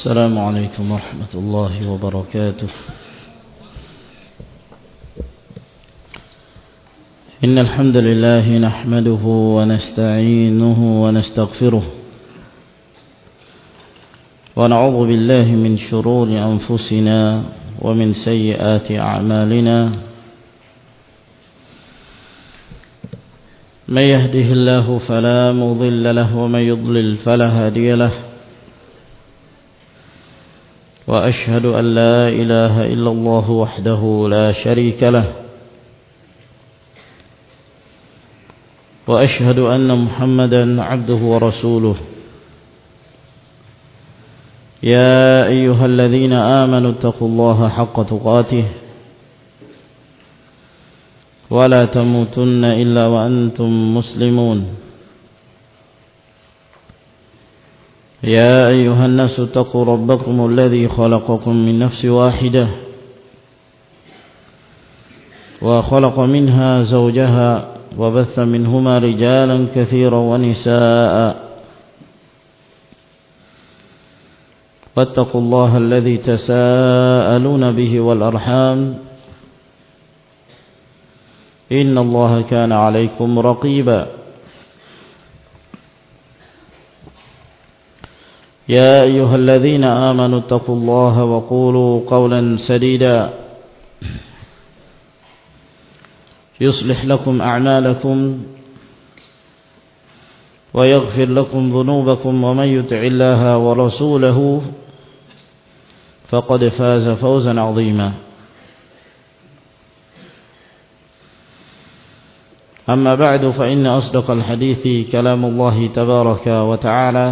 السلام عليكم ورحمة الله وبركاته. إن الحمد لله نحمده ونستعينه ونستغفره ونعوذ بالله من شرور أنفسنا ومن سيئات أعمالنا. من يهده الله فلا مضل له ومن يضلل فلا هادي له. وأشهد أن لا إله إلا الله وحده لا شريك له. وأشهد أن محمدا عبده ورسوله. يا أيها الذين آمنوا اتقوا الله حق تقاته ولا تموتن إلا وأنتم مسلمون. يا أيها الناس اتقوا ربكم الذي خلقكم من نفس واحدة وخلق منها زوجها وبث منهما رجالا كثيرا ونساء. واتقوا الله الذي تساءلون به والأرحام إن الله كان عليكم رقيبا. يا أيها الذين آمنوا اتقوا الله وقولوا قولا سديدا يصلح لكم أعمالكم ويغفر لكم ذنوبكم ومن يطع الله ورسوله فقد فاز فوزا عظيما. أما بعد فإن أصدق الحديث كلام الله تبارك وتعالى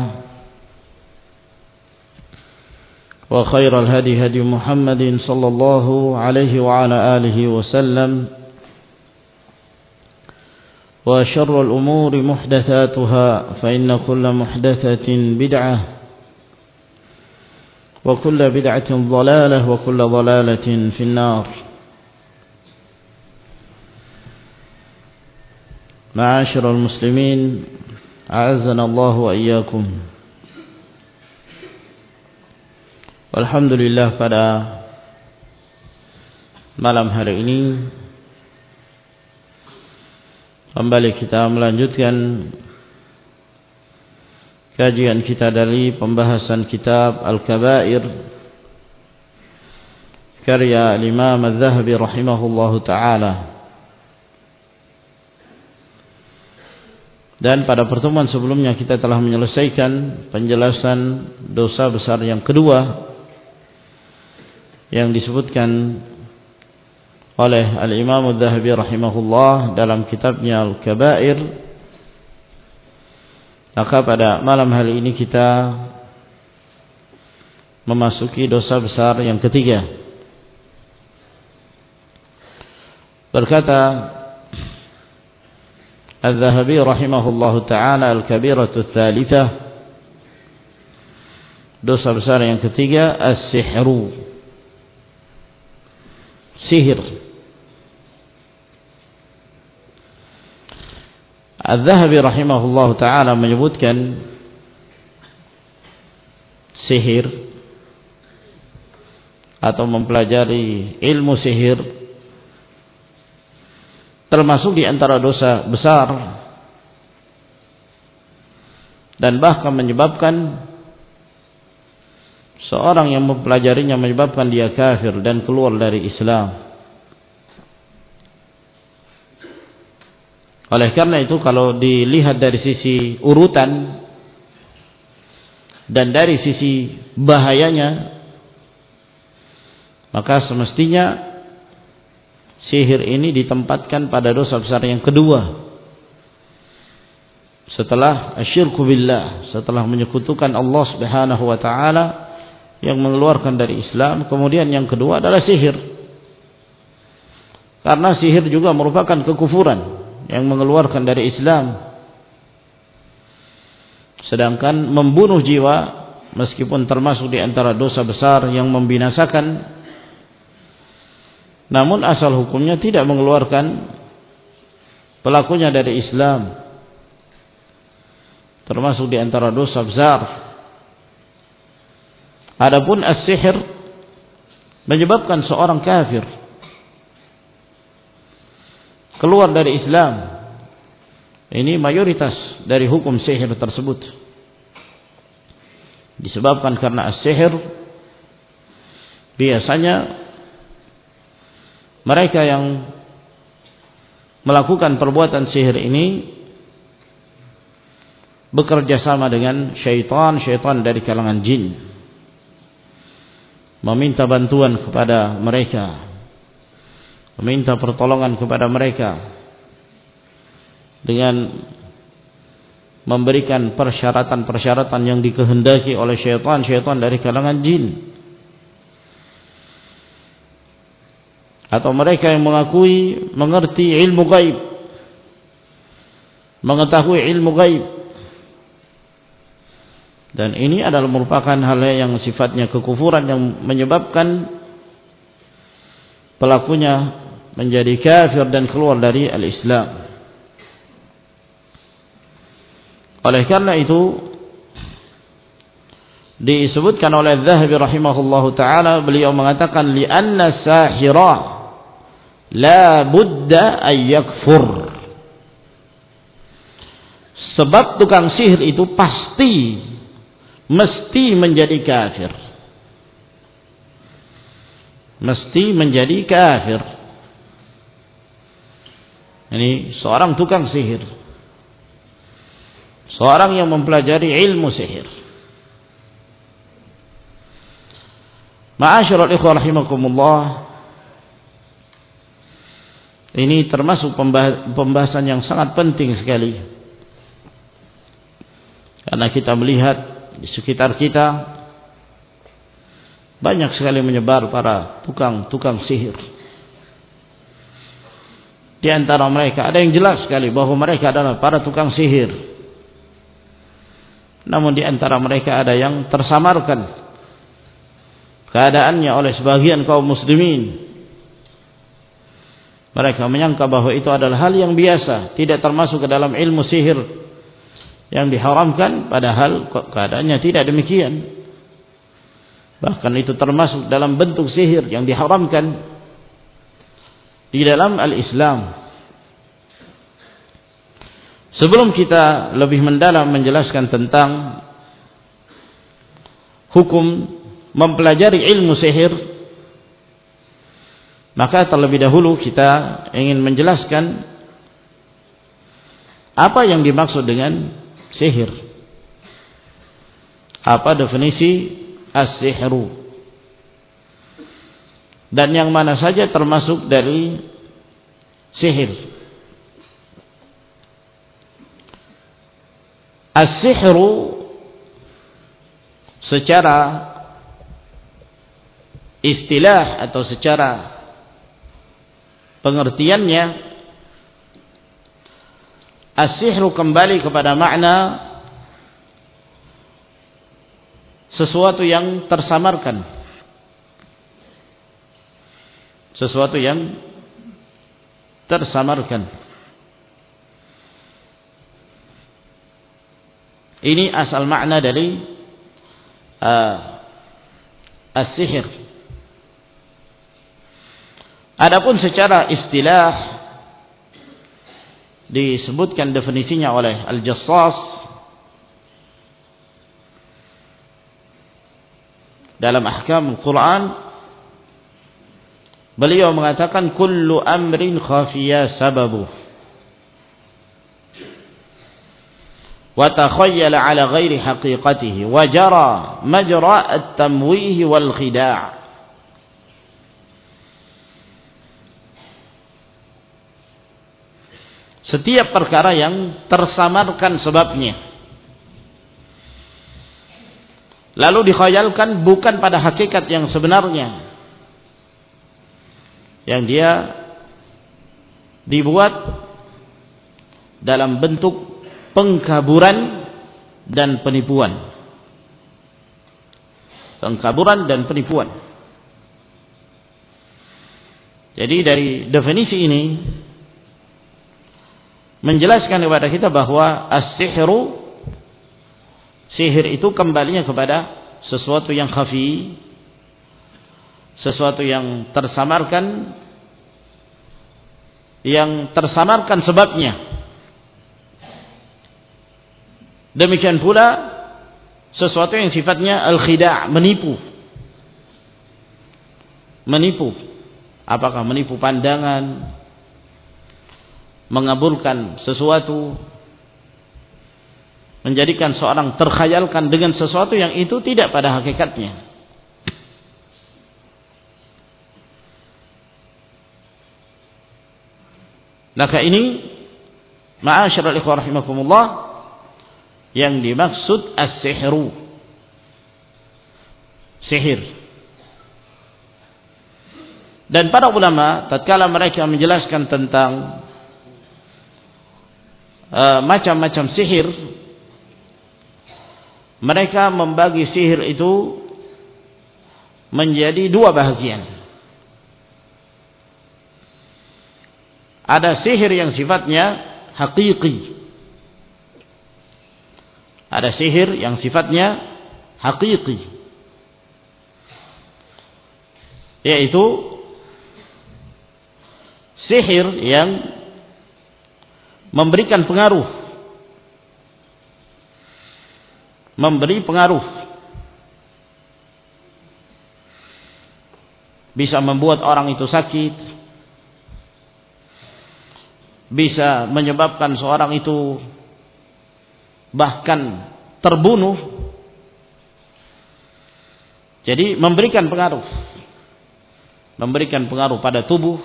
وخير الهدي هدي محمد صلى الله عليه وعلى آله وسلم وشر الأمور محدثاتها فإن كل محدثة بدعة وكل بدعة ضلالة وكل ضلالة في النار. معاشر المسلمين أعزنا الله وإياكم. Alhamdulillah, pada malam hari ini kembali kita melanjutkan kajian kita dari pembahasan kitab Al-Kabair karya Imam Az-Zahabi rahimahullahu ta'ala. Dan pada pertemuan sebelumnya kita telah menyelesaikan penjelasan dosa besar yang kedua yang disebutkan oleh Al-Imam Az-Zahabi rahimahullah dalam kitabnya Al-Kabair. Maka pada malam hari ini kita memasuki dosa besar yang ketiga. Berkata Az-Zahabi rahimahullahu ta'ala, Al-Kabiratu Tsalitsah, dosa besar yang ketiga, as-sihru, sihir. Az-Zahabi rahimahullahu ta'ala menyebutkan sihir atau mempelajari ilmu sihir termasuk di antara dosa besar dan bahkan menyebabkan seorang yang mempelajarinya menyebabkan dia kafir dan keluar dari Islam. Oleh karena itu, kalau dilihat dari sisi urutan dan dari sisi bahayanya, maka semestinya sihir ini ditempatkan pada dosa besar yang kedua setelah asyirku billah, setelah menyekutukan Allah Subhanahu wa ta'ala yang mengeluarkan dari Islam. Kemudian yang kedua adalah sihir, karena sihir juga merupakan kekufuran yang mengeluarkan dari Islam. Sedangkan membunuh jiwa meskipun termasuk di antara dosa besar yang membinasakan, namun asal hukumnya tidak mengeluarkan pelakunya dari Islam, termasuk di antara dosa besar. Adapun as-sihir menyebabkan seorang kafir keluar dari Islam, ini mayoritas dari hukum sihir tersebut disebabkan karena as-sihir biasanya mereka yang melakukan perbuatan sihir ini bekerja sama dengan syaitan dari kalangan jin, meminta bantuan kepada mereka, meminta pertolongan kepada mereka dengan memberikan persyaratan-persyaratan yang dikehendaki oleh syaitan dari kalangan jin. Atau mereka yang mengerti ilmu gaib, mengetahui ilmu gaib. Dan ini adalah merupakan hal yang sifatnya kekufuran yang menyebabkan pelakunya menjadi kafir dan keluar dari al-Islam. Oleh karena itu disebutkan oleh Az-Zahabi rahimahullahu taala, beliau mengatakan li'anna sahira la budda ay yakfur. Sebab tukang sihir itu mesti menjadi kafir. Mesti menjadi kafir. Ini seorang tukang sihir, seorang yang mempelajari ilmu sihir. Ma'asyiral ikhwah rahimakumullah, ini termasuk pembahasan yang sangat penting sekali, karena kita melihat di sekitar kita banyak sekali menyebar para tukang sihir. Di antara mereka ada yang jelas sekali bahwa mereka adalah para tukang sihir. Namun di antara mereka ada yang tersamarkan keadaannya oleh sebagian kaum muslimin. Mereka menyangka bahwa itu adalah hal yang biasa, tidak termasuk ke dalam ilmu sihir yang diharamkan, padahal keadaannya tidak demikian. Bahkan itu termasuk dalam bentuk sihir yang diharamkan di dalam al-Islam. Sebelum kita lebih mendalam menjelaskan tentang hukum mempelajari ilmu sihir, maka terlebih dahulu kita ingin menjelaskan apa yang dimaksud dengan sihir. Apa definisi as-sihru? Dan yang mana saja termasuk dari sihir. As-sihru secara istilah atau secara pengertiannya, as-sihru kembali kepada makna sesuatu yang tersamarkan, sesuatu yang tersamarkan. Ini asal makna dari as-sihir. Adapun secara istilah disebutkan definisinya oleh Al-Jassas dalam Ahkam Al-Quran. Beliau mengatakan kullu amrin khafiya sababuh wa takhayyala ala ghairi haqiqatihi wa jara majra at-tamwih wal khida'. Setiap perkara yang tersamarkan sebabnya lalu dikhayalkan bukan pada hakikat yang sebenarnya, yang dia dibuat dalam bentuk pengkaburan dan penipuan. Pengkaburan dan penipuan. Jadi dari definisi ini menjelaskan kepada kita bahwa as-sihru, sihir itu kembalinya kepada sesuatu yang khafi, sesuatu yang tersamarkan, sebabnya. Demikian pula sesuatu yang sifatnya al-khida', menipu. Apakah menipu pandangan, mengabulkan sesuatu, menjadikan seorang terkhayalkan dengan sesuatu yang itu tidak pada hakikatnya. Maka ini ma'asyiral ikhwah rahimakumullah yang dimaksud as-sihru, sihir. Dan para ulama tatkala mereka menjelaskan tentang macam-macam sihir, mereka membagi sihir itu menjadi dua bahagian. Ada sihir yang sifatnya hakiki. Ada sihir yang sifatnya hakiki, yaitu sihir yang memberi pengaruh, bisa membuat orang itu sakit, bisa menyebabkan seorang itu bahkan terbunuh. Jadi memberikan pengaruh pada tubuh,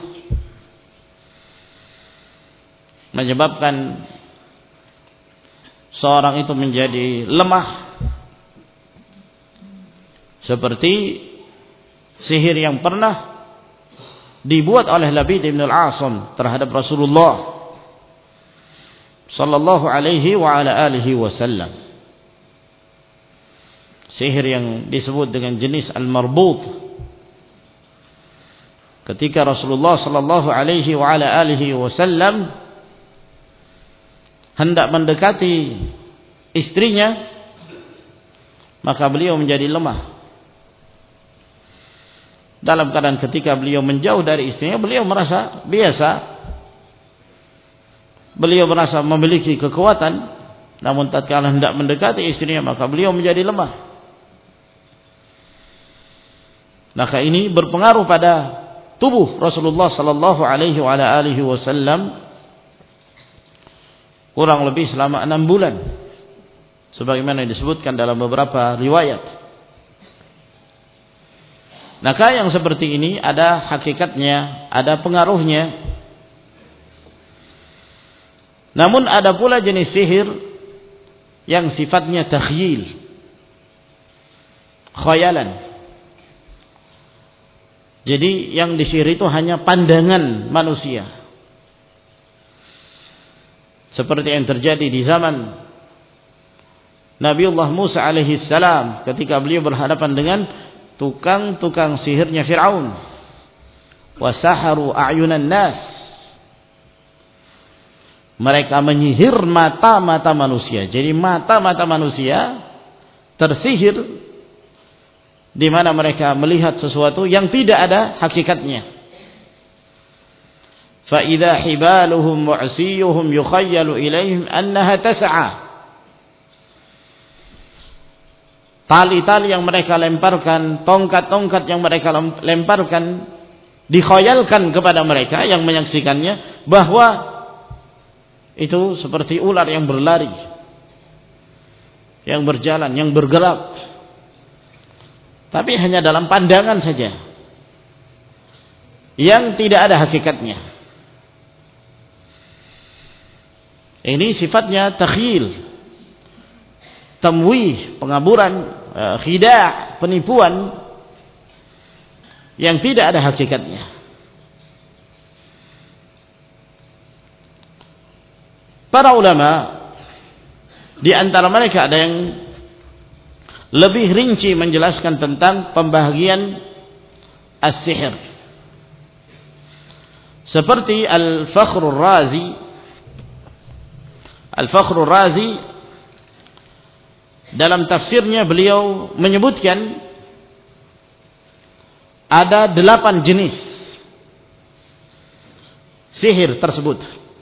menyebabkan seorang itu menjadi lemah, seperti sihir yang pernah dibuat oleh Labid bin al-Asam terhadap Rasulullah sallallahu alaihi wa ala alihi wasallam. Sihir yang disebut dengan jenis al-marbut. Ketika Rasulullah sallallahu alaihi wa ala alihi wasallam hendak mendekati istrinya, maka beliau menjadi lemah. Dalam keadaan ketika beliau menjauh dari istrinya, beliau merasa biasa. Beliau merasa memiliki kekuatan, namun tatkala hendak mendekati istrinya, maka beliau menjadi lemah. Maka ini berpengaruh pada tubuh Rasulullah sallallahu alaihi wa ala alihi wasallam kurang lebih selama 6 bulan, sebagaimana disebutkan dalam beberapa riwayat. Maka yang seperti ini ada hakikatnya, ada pengaruhnya. Namun ada pula jenis sihir yang sifatnya takhyil, khayalan. Jadi yang disihir itu hanya pandangan manusia, seperti yang terjadi di zaman Nabiullah Musa alaihi salam ketika beliau berhadapan dengan tukang-tukang sihirnya Fir'aun. Wasaharu a'yunan nas. Mereka menyihir mata-mata manusia. Jadi mata-mata manusia tersihir, di mana mereka melihat sesuatu yang tidak ada hakikatnya. Fa idza hibaluhum mu'siyuhum yukhayyalu ilaihim annaha tas'a. Tali-tali yang mereka lemparkan, tongkat-tongkat yang mereka lemparkan, dikhayalkan kepada mereka yang menyaksikannya bahwa itu seperti ular yang berlari, yang berjalan, yang bergerak, tapi hanya dalam pandangan saja, yang tidak ada hakikatnya. Ini sifatnya takhyil, tamwih, pengaburan, khida', penipuan yang tidak ada hakikatnya. Para ulama di antara mereka ada yang lebih rinci menjelaskan tentang pembahagian as-sihir. Seperti Al-Fakhrur Razi. Al-Fakhrur Razi dalam tafsirnya beliau menyebutkan ada 8 jenis sihir tersebut.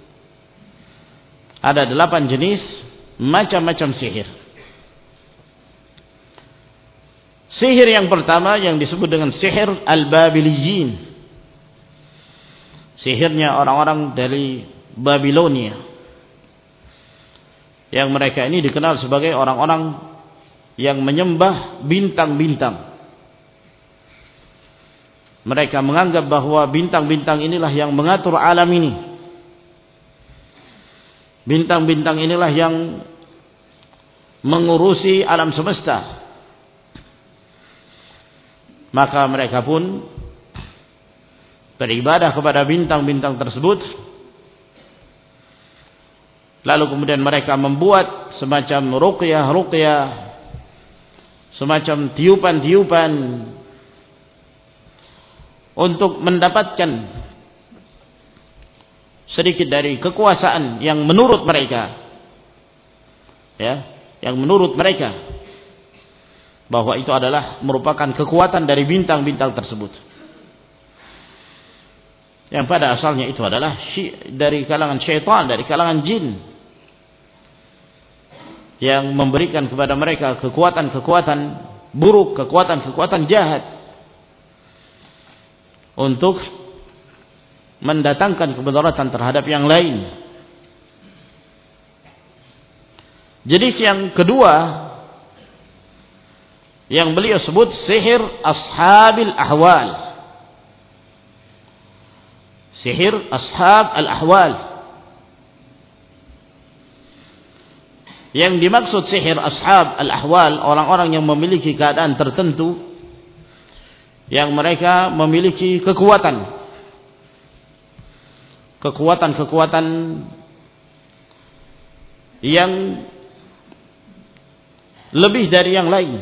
Ada 8 jenis macam-macam sihir. Sihir yang pertama yang disebut dengan sihir al-Babiliyin. Sihirnya orang-orang dari Babilonia. Yang mereka ini dikenal sebagai orang-orang yang menyembah bintang-bintang. Mereka menganggap bahwa bintang-bintang inilah yang mengatur alam ini. Bintang-bintang inilah yang mengurusi alam semesta. Maka mereka pun beribadah kepada bintang-bintang tersebut. Lalu kemudian mereka membuat semacam ruqyah-ruqyah, semacam tiupan-tiupan untuk mendapatkan sedikit dari kekuasaan yang menurut mereka, ya, yang menurut mereka bahwa itu adalah merupakan kekuatan dari bintang-bintang tersebut. Yang pada asalnya itu adalah dari kalangan syaitan, dari kalangan jin, yang memberikan kepada mereka kekuatan-kekuatan buruk, kekuatan-kekuatan jahat untuk mendatangkan kemudaratan terhadap yang lain. Jenis yang kedua yang beliau sebut sihir ashabil ahwal. Sihir ashab al-ahwal. Yang dimaksud sihir ashab al-ahwal, orang-orang yang memiliki keadaan tertentu, yang mereka memiliki kekuatan yang lebih dari yang lain.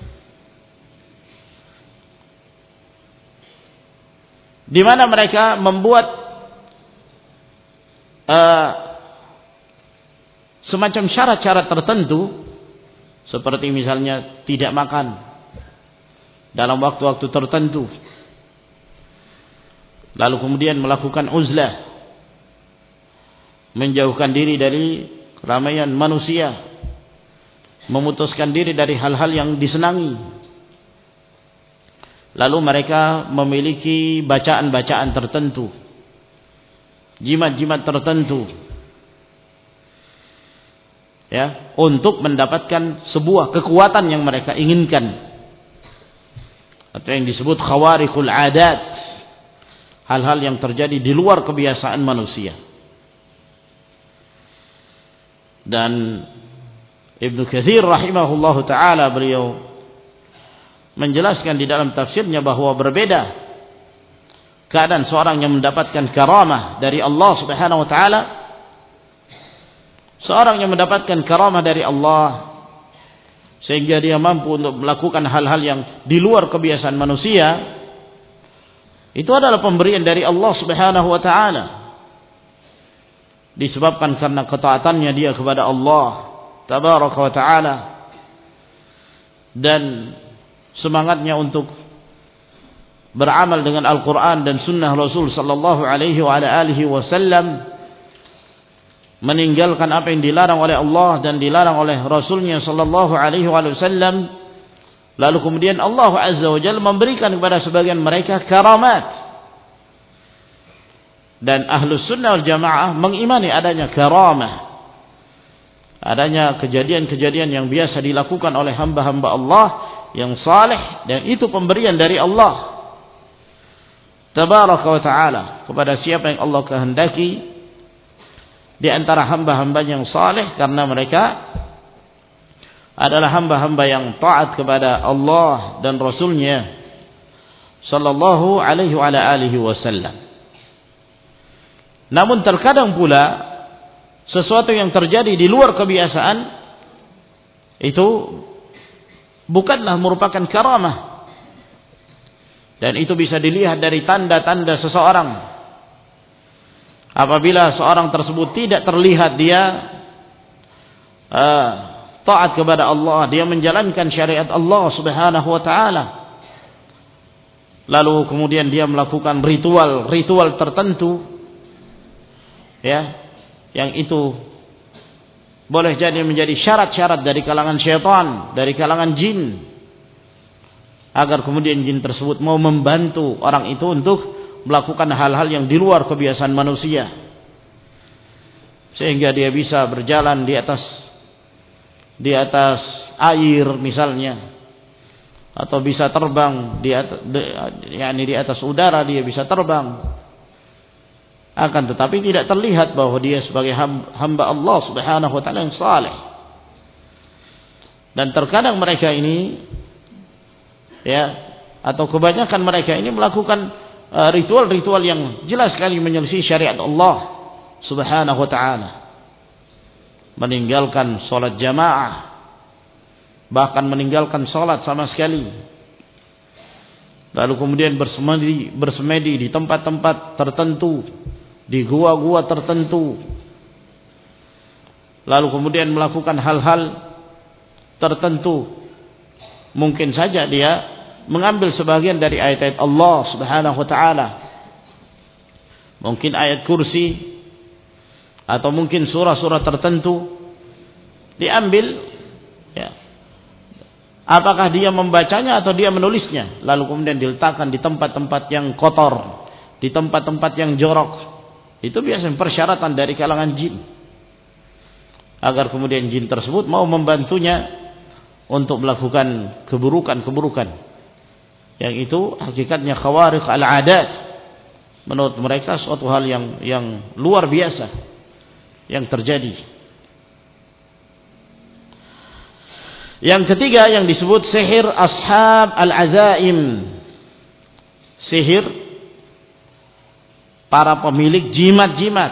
Di mana mereka membuat semacam syarat-syarat tertentu, seperti misalnya tidak makan dalam waktu-waktu tertentu, lalu kemudian melakukan uzlah, menjauhkan diri dari keramaian manusia, memutuskan diri dari hal-hal yang disenangi. Lalu mereka memiliki bacaan-bacaan tertentu, jimat-jimat tertentu, ya, untuk mendapatkan sebuah kekuatan yang mereka inginkan, atau yang disebut khawariqul adat, hal-hal yang terjadi di luar kebiasaan manusia. Dan Ibnu Katsir rahimahullahu taala beliau menjelaskan di dalam tafsirnya bahwa berbeda keadaan seorang yang mendapatkan karamah dari Allah Subhanahu wa taala, seorang yang mendapatkan karamah dari Allah sehingga dia mampu untuk melakukan hal-hal yang di luar kebiasaan manusia, itu adalah pemberian dari Allah Subhanahu wa taala, disebabkan karena ketaatannya dia kepada Allah tabaraka wa taala dan semangatnya untuk beramal dengan Al-Quran dan Sunnah Rasul sallallahu alaihi wa ala alihi wasallam, meninggalkan apa yang dilarang oleh Allah dan dilarang oleh Rasulnya sallallahu alaihi wasallam. Lalu kemudian Allah azza wa jalla memberikan kepada sebagian mereka karamat, dan Ahlus Sunnah wal Jamaah mengimani adanya karamah, adanya kejadian-kejadian yang biasa dilakukan oleh hamba-hamba Allah yang saleh, dan itu pemberian dari Allah tabaraka wa taala kepada siapa yang Allah kehendaki di antara hamba-hamba yang saleh, karena mereka adalah hamba-hamba yang taat kepada Allah dan Rasulnya sallallahu alaihi wa alihi wasallam. Namun terkadang pula sesuatu yang terjadi di luar kebiasaan itu bukanlah merupakan karamah, dan itu bisa dilihat dari tanda-tanda seseorang. Apabila seorang tersebut tidak terlihat dia taat kepada Allah, dia menjalankan syariat Allah Subhanahu wa taala. Lalu kemudian dia melakukan ritual tertentu, ya, yang itu boleh jadi menjadi syarat-syarat dari kalangan syaitan, dari kalangan jin, agar kemudian jin tersebut mau membantu orang itu untuk melakukan hal-hal yang di luar kebiasaan manusia, sehingga dia bisa berjalan di atas air misalnya, atau bisa terbang di atas udara, dia bisa terbang. Akan tetapi tidak terlihat bahwa dia sebagai hamba Allah Subhanahu wa taala yang saleh. Dan terkadang mereka ini, ya, atau kebanyakan mereka ini melakukan ritual-ritual yang jelas sekali menyelisih syariat Allah Subhanahu wa taala. Meninggalkan salat jamaah, bahkan meninggalkan salat sama sekali. Lalu kemudian bersemedi di tempat-tempat tertentu, di gua-gua tertentu. Lalu kemudian melakukan hal-hal tertentu. Mungkin saja dia mengambil sebagian dari ayat-ayat Allah Subhanahu wa taala. Mungkin ayat kursi, atau mungkin surah-surah tertentu diambil, ya. Apakah dia membacanya atau dia menulisnya, lalu kemudian diletakkan di tempat-tempat yang kotor, di tempat-tempat yang jorok. Itu biasanya persyaratan dari kalangan jin, agar kemudian jin tersebut mau membantunya untuk melakukan keburukan-keburukan, yang itu hakikatnya khawariq al-adat. Menurut mereka suatu hal yang luar biasa yang terjadi. Yang ketiga yang disebut sihir ashab al-azaim, sihir para pemilik jimat-jimat.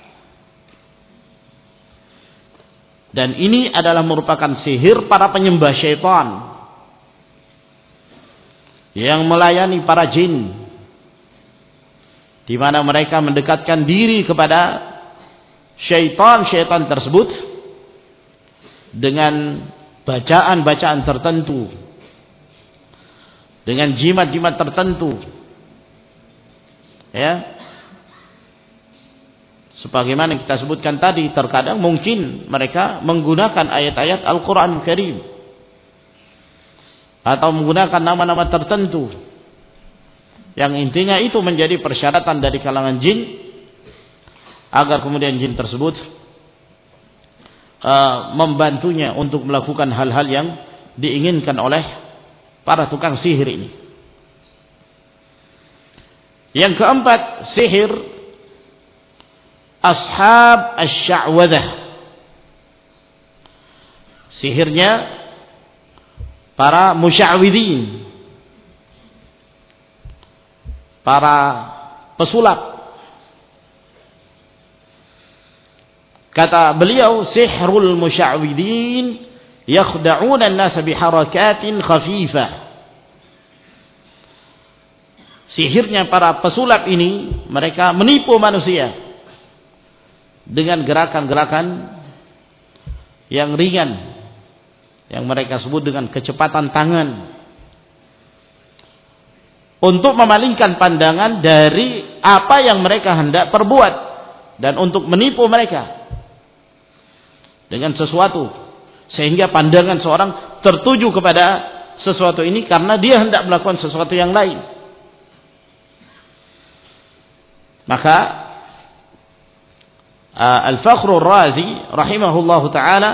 Dan ini adalah merupakan sihir para penyembah syaitan yang melayani para jin, di mana mereka mendekatkan diri kepada syaitan-syaitan tersebut dengan bacaan-bacaan tertentu, dengan jimat-jimat tertentu, ya. Sebagaimana kita sebutkan tadi, terkadang mungkin mereka menggunakan ayat-ayat Al-Quran Karim, atau menggunakan nama-nama tertentu, yang intinya itu menjadi persyaratan dari kalangan jin, agar kemudian jin tersebut membantunya untuk melakukan hal-hal yang diinginkan oleh para tukang sihir ini. Yang keempat, sihir ashab asy-sya'wadah, sihirnya para musya'widin, para pesulap. Kata beliau, sihrul musya'widin yakhda'una an-nasa biharakatin khafifah. Sihirnya para pesulap ini, mereka menipu manusia dengan gerakan-gerakan yang ringan, yang mereka sebut dengan kecepatan tangan, untuk memalingkan pandangan dari apa yang mereka hendak perbuat, dan untuk menipu mereka dengan sesuatu, sehingga pandangan seorang tertuju kepada sesuatu ini karena dia hendak melakukan sesuatu yang lain. Maka Al-Fakhrur Razi rahimahullahu taala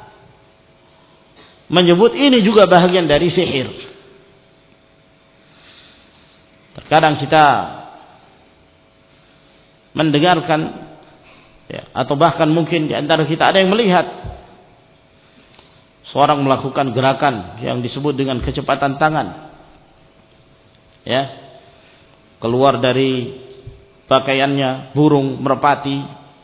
menyebut ini juga bahagian dari sihir. Terkadang kita mendengarkan, ya, atau bahkan mungkin di antara kita ada yang melihat seorang melakukan gerakan yang disebut dengan kecepatan tangan, ya, keluar dari pakaiannya burung merpati,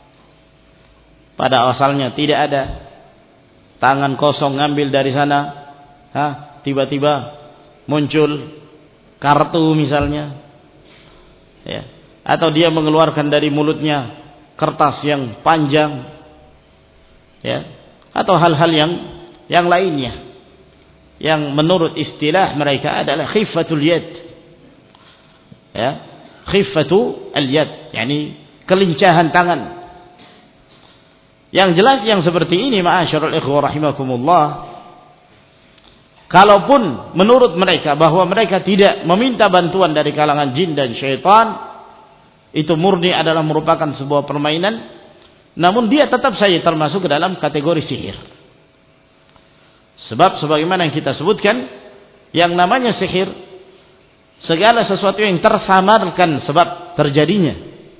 pada asalnya tidak ada, tangan kosong ngambil dari sana, tiba-tiba muncul kartu misalnya, ya, atau dia mengeluarkan dari mulutnya kertas yang panjang, ya, atau hal-hal yang lainnya yang menurut istilah mereka adalah khiffatul yad. Ya, khiffatul yad, yakni kelincahan tangan. Yang jelas yang seperti ini ma'asyiral ikhwah rahimakumullah, kalaupun menurut mereka bahwa mereka tidak meminta bantuan dari kalangan jin dan syaitan, itu murni adalah merupakan sebuah permainan, namun dia tetap saja termasuk ke dalam kategori sihir. Sebab sebagaimana yang kita sebutkan, yang namanya sihir, segala sesuatu yang tersamarkan sebab terjadinya,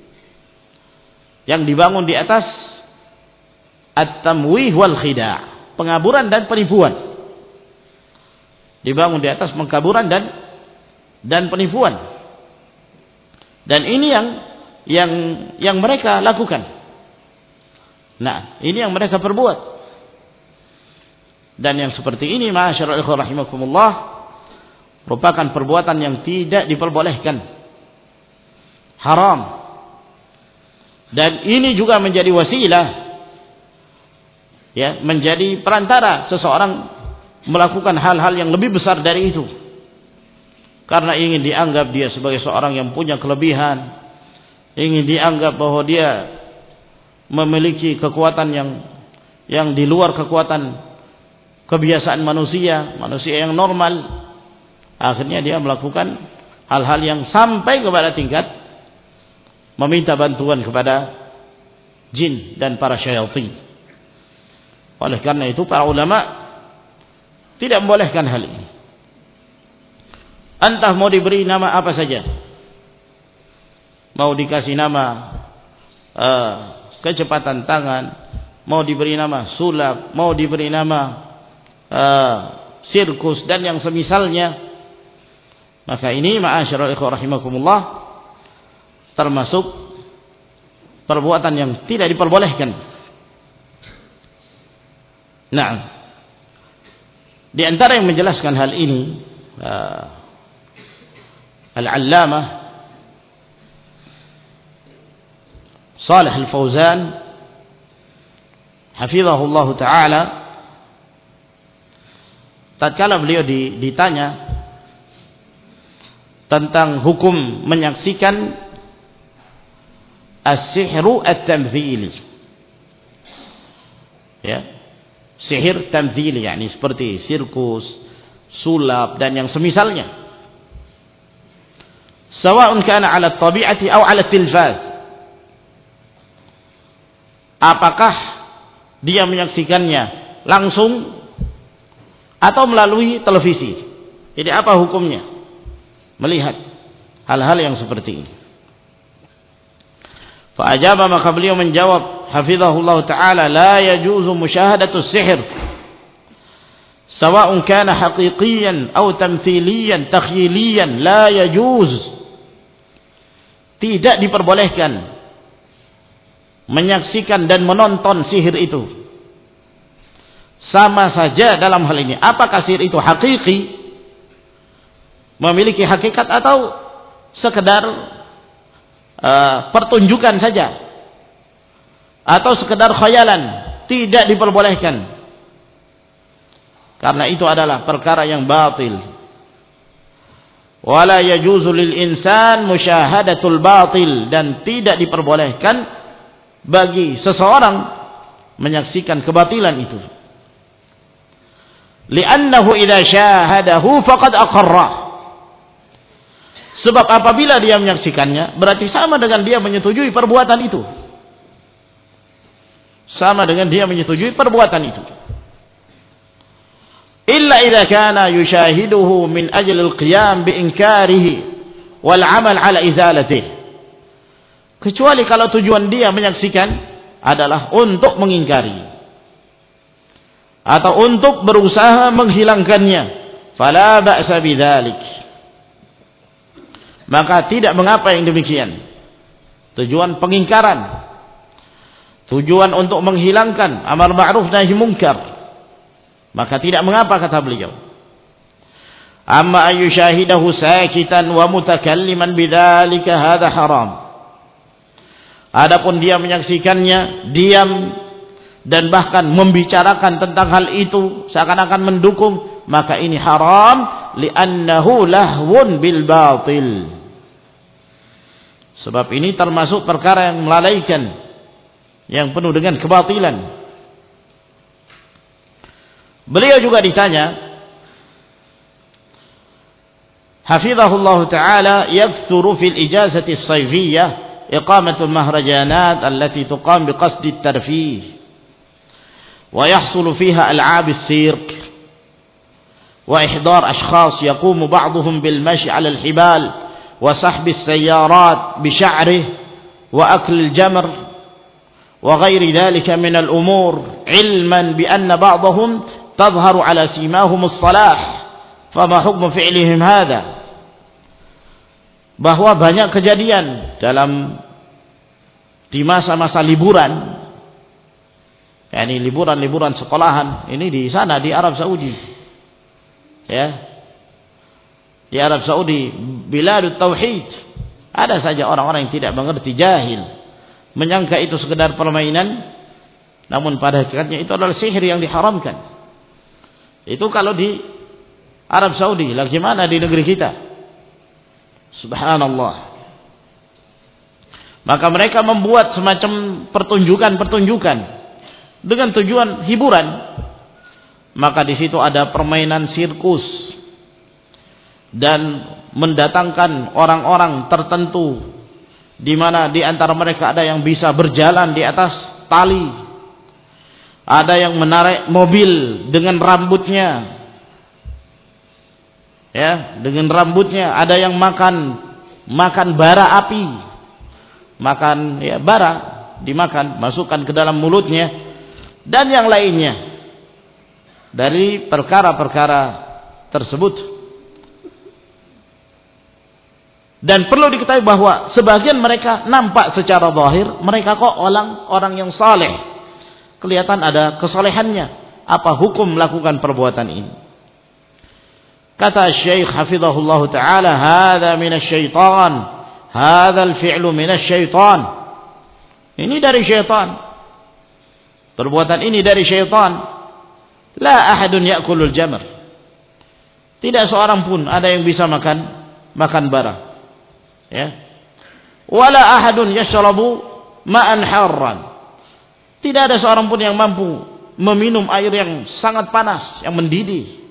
yang dibangun di atas at-tamwih wal khida', pengaburan dan penipuan. Dibangun di atas pengkaburan dan penipuan. Dan ini yang mereka lakukan. Nah, ini yang mereka perbuat. Dan yang seperti ini ma'asyiral ikhwah rahimakumullah, merupakan perbuatan yang tidak diperbolehkan, haram. Dan ini juga menjadi wasilah, ya, menjadi perantara seseorang melakukan hal-hal yang lebih besar dari itu, karena ingin dianggap dia sebagai seorang yang punya kelebihan, ingin dianggap bahwa dia memiliki kekuatan yang di luar kekuatan kebiasaan manusia yang normal. Akhirnya dia melakukan hal-hal yang sampai kepada tingkat meminta bantuan kepada jin dan para syaitan. Oleh karena itu para ulama tidak membolehkan hal ini. Entah mau diberi nama apa saja, mau dikasih nama kecepatan tangan, mau diberi nama sulap, mau diberi nama sirkus dan yang semisalnya, maka ini ma'asyiral ikhwah rahimakumullah termasuk perbuatan yang tidak diperbolehkan. Nah, di antara yang menjelaskan hal ini Al-Allamah Shalih Al-Fauzan hafizahullah ta'ala, tatkala beliau ditanya tentang hukum menyaksikan as-sihru at-tamthili, ya, sihir tamthili, yakni seperti sirkus, sulap dan yang semisalnya, sawa'un kana 'ala at-tabi'ati aw 'ala at-tilfaz, apakah dia menyaksikannya langsung atau melalui televisi. Jadi apa hukumnya melihat hal-hal yang seperti ini? Fa ajaba, maka beliau menjawab hafizahullah taala, la yajuzu musyahadatu sihr sawa'un kana haqiqiyan aw tamthiliyan takhyiliyan, la yajuz. Tidak diperbolehkan menyaksikan dan menonton sihir itu. Sama saja dalam hal ini, apakah sihir itu hakiki, memiliki hakikat, atau sekedar pertunjukan saja, atau sekedar khayalan, tidak diperbolehkan. Karena itu adalah perkara yang batil. Wala yajuzu lil insan musyahadatul batil, dan tidak diperbolehkan bagi seseorang menyaksikan kebatilan itu. Li'annahu idza syahadahu faqad aqarra. Sebab apabila dia menyaksikannya, berarti sama dengan dia menyetujui perbuatan itu. Sama dengan dia menyetujui perbuatan itu. Illa idza kana yushahiduhu min ajli al-qiyam bi inkarihi wal 'amal 'ala izalatihi. Kecuali kalau tujuan dia menyaksikan adalah untuk mengingkari atau untuk berusaha menghilangkannya, fala ba'sa bidzalik, maka tidak mengapa yang demikian. Tujuan pengingkaran, tujuan untuk menghilangkan amar ma'ruf nahi munkar, maka tidak mengapa, kata beliau. Amma ayyushahidahu sakitan wa mutakalliman bidzalika hadha haram. Adapun dia menyaksikannya diam dan bahkan membicarakan tentang hal itu seakan-akan mendukung, maka ini haram, li'annahu lahwun bil batil. Sebab ini termasuk perkara yang melalaikan, yang penuh dengan kebatilan. Beliau juga ditanya, hafizahullah ta'ala, yakthuru fil ijazati as-sayfiyyah iqamatul mahrajanat allati tuqam biqasdi at-tarfih wa yahsulu fiha al'ab as-sirq wa ihdar ashkhas yaqumu ba'dhum bil mashi 'ala al-hibal wa sahb as-sayyarat bi sya'rihi wa akl al-jamr wa ghairi dhalika min al-umur 'ilman bi anna ba'dhum tadhharu 'ala simahum as-salah. Fama hukmu fi'lihim hadha? Bahwa banyak kejadian di masa-masa liburan, yakni liburan sekolahan, ini di sana di Arab Saudi. Ya. Di Arab Saudi, biladut tauhid. Ada saja orang-orang yang tidak mengerti, jahil, menyangka itu sekedar permainan, namun pada hakikatnya itu adalah sihir yang diharamkan. Itu kalau di Arab Saudi, lah gimana di negeri kita? Subhanallah. Maka mereka membuat semacam pertunjukan-pertunjukan dengan tujuan hiburan. Maka di situ ada permainan sirkus dan mendatangkan orang-orang tertentu, di mana di antara mereka ada yang bisa berjalan di atas tali, ada yang menarik mobil dengan rambutnya. Ya, dengan rambutnya, ada yang makan bara api, makan ya bara, dimakan, masukkan ke dalam mulutnya, dan yang lainnya dari perkara-perkara tersebut. Dan perlu diketahui bahwa sebagian mereka nampak secara zahir mereka kok orang yang saleh, kelihatan ada kesalehannya. Apa hukum melakukan perbuatan ini? Kata Syekh hafizahullah ta'ala, hadza minasyaitan, hadzal fi'lu minasyaitan. Ini dari syaitan. Perbuatan ini dari syaitan. La ahadun ya'kulul jamr. Tidak seorang pun ada yang bisa makan bara. Ya. Wala ahadun yashrabu ma'an harran. Tidak ada seorang pun yang mampu meminum air yang sangat panas, yang mendidih.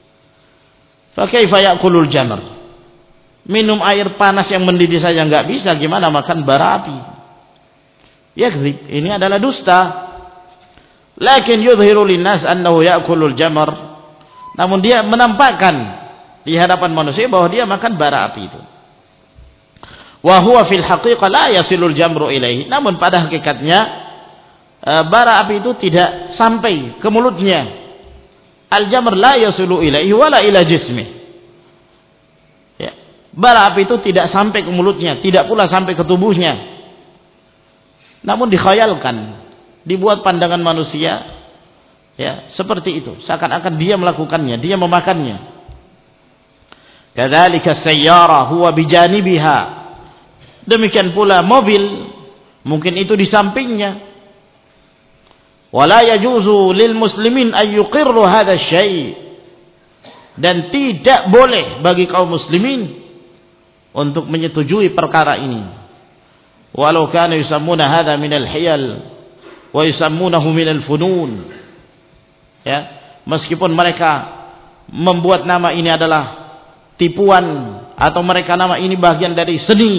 Fa kaifa ya'kulul jamr? Minum air panas yang mendidih saja enggak bisa, gimana makan bara api? Yakdzib, ini adalah dusta. Lakin yudhiru linnas annahu ya'kulul jamr. Namun dia menampakkan di hadapan manusia bahwa dia makan bara api itu. Wa huwa fil haqiqah la yasilul jamru ilaihi. Namun pada hakikatnya bara api itu tidak sampai ke mulutnya. Al-jamr la yasulu ilaihi wala ila jismih. Ya. Bara api itu tidak sampai ke mulutnya, tidak pula sampai ke tubuhnya. Namun dikhayalkan, dibuat pandangan manusia, ya, seperti itu, seakan-akan dia melakukannya, dia memakannya. Kadzalika sayyara huwa bijanibiha. Demikian pula mobil, mungkin itu di sampingnya. Wala yajuzu lil muslimin an yuqirru hadha syai'. Dan tidak boleh bagi kaum muslimin untuk menyetujui perkara ini. Walau kana yusammuna hadha min al-hiyal wa yusammunahu min al-funun. Ya, meskipun mereka membuat nama ini adalah tipuan, atau mereka nama ini bagian dari seni.